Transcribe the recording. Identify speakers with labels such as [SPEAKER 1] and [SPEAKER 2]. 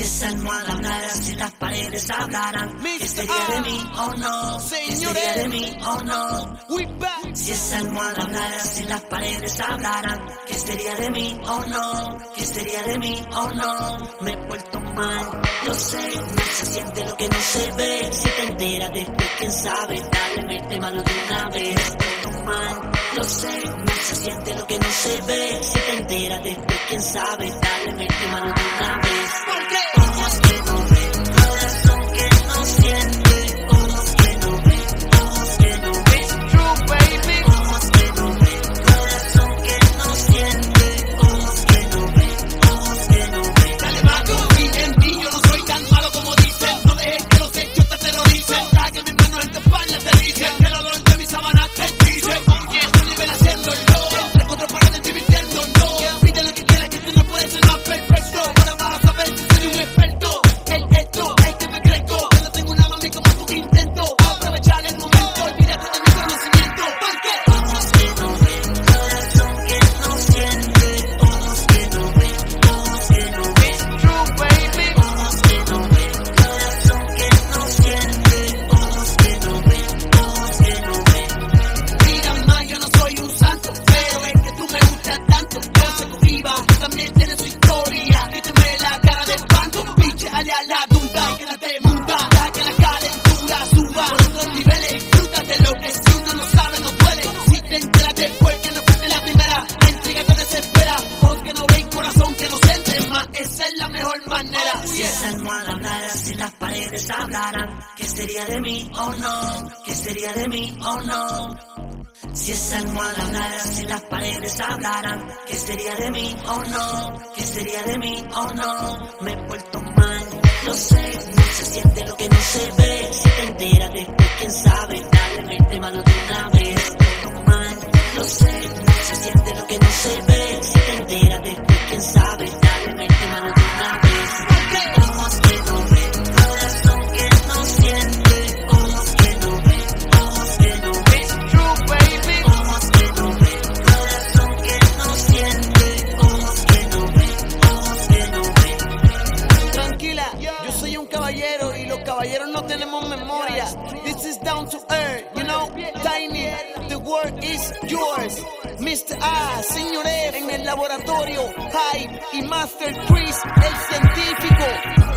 [SPEAKER 1] esa almohada hablara, si las paredes hablaran, ¿qué sería de mí o no? ¿Qué sería de mí o no? Si esa almohada hablara, si las paredes hablaran, ¿qué sería de mí o no? ¿Qué sería de mí o no? Me he puesto mal, lo sé, no se siente lo que no se ve. Si te enteras después, quién sabe, dale, mete mano de una vez. Me he puesto mal, lo sé, no se siente lo que no se ve. Si te enteras después, quién sabe, dale, mete mano de una vez. Ojos que no ven, corazón que no siente. Ojos que no ven, ojos que no ven. True baby. Ojos que no ven, corazón que no siente. Ojos que no ven, ojos que no ven.
[SPEAKER 2] Dale más, confía en mí, yo no soy tan malo como dicen. No dejes que los hechos te terroricen. Que mis manos en tu espalda te dicen que el olor de mis sábanas te dice. Oye, no nivel haciéndolo. Entre cuatro paredes divirtiéndonos. Pide lo que quieras, que tú no puedes ser más perfecto. Ahora vas a ver si soy un experto. El esto es que me crezco. Yo no tengo una mami como tú que intento aprovechar el momento. Olvídate de mi conocimiento. Porque
[SPEAKER 1] Ojos que no ven, corazón que no siente. Ojos que no ven, ojos que no ven.
[SPEAKER 2] true baby.
[SPEAKER 1] Ojos que no ven, corazón que no siente. Ojos que no ven, ojos que no ven.
[SPEAKER 2] Mira más, yo no soy un santo, pero es que tú me gustas tanto. Yo sé que viva, también tiene su historia. Quítame la cara del banco, pinche a la duda. Quédate muda, da que la calentura suba. Por otros niveles, disfrútate lo que si uno no sabe, no puede. Si te enteras después que no fuiste la primera, la intriga te desespera. Ojos que no ven, corazón que no siente más. Esa es la mejor manera.
[SPEAKER 1] Si esa almohada hablara, si las paredes hablaran, ¿qué sería de mí o no? ¿Qué sería de mí o no? Si esa almohada hablara, si las paredes hablaran, ¿qué sería de mí o no? ¿Qué sería de mí o no? Me he puesto mal, lo sé, no se siente lo que no se ve. Si te enteras después, quién sabe, dale, mete mano de una vez. Me he puesto mal, lo sé, no se siente lo que no se ve. Si te enteras después, quién sabe, dale, mete mano de una vez. Ojos que no ven, corazón que no siente. Ojos que no ven, ojos que no ven.
[SPEAKER 2] True baby.
[SPEAKER 1] Ojos que no ven, corazón que no siente. Ojos que no ven, ojos que no ven.
[SPEAKER 2] Tranquila, yo soy un caballero y los caballeros no tenemos memoria. This is down to earth, you know, Tiny, the world is yours. Mr. A, señor F, en el laboratorio, Hype y Master Chris, el científico.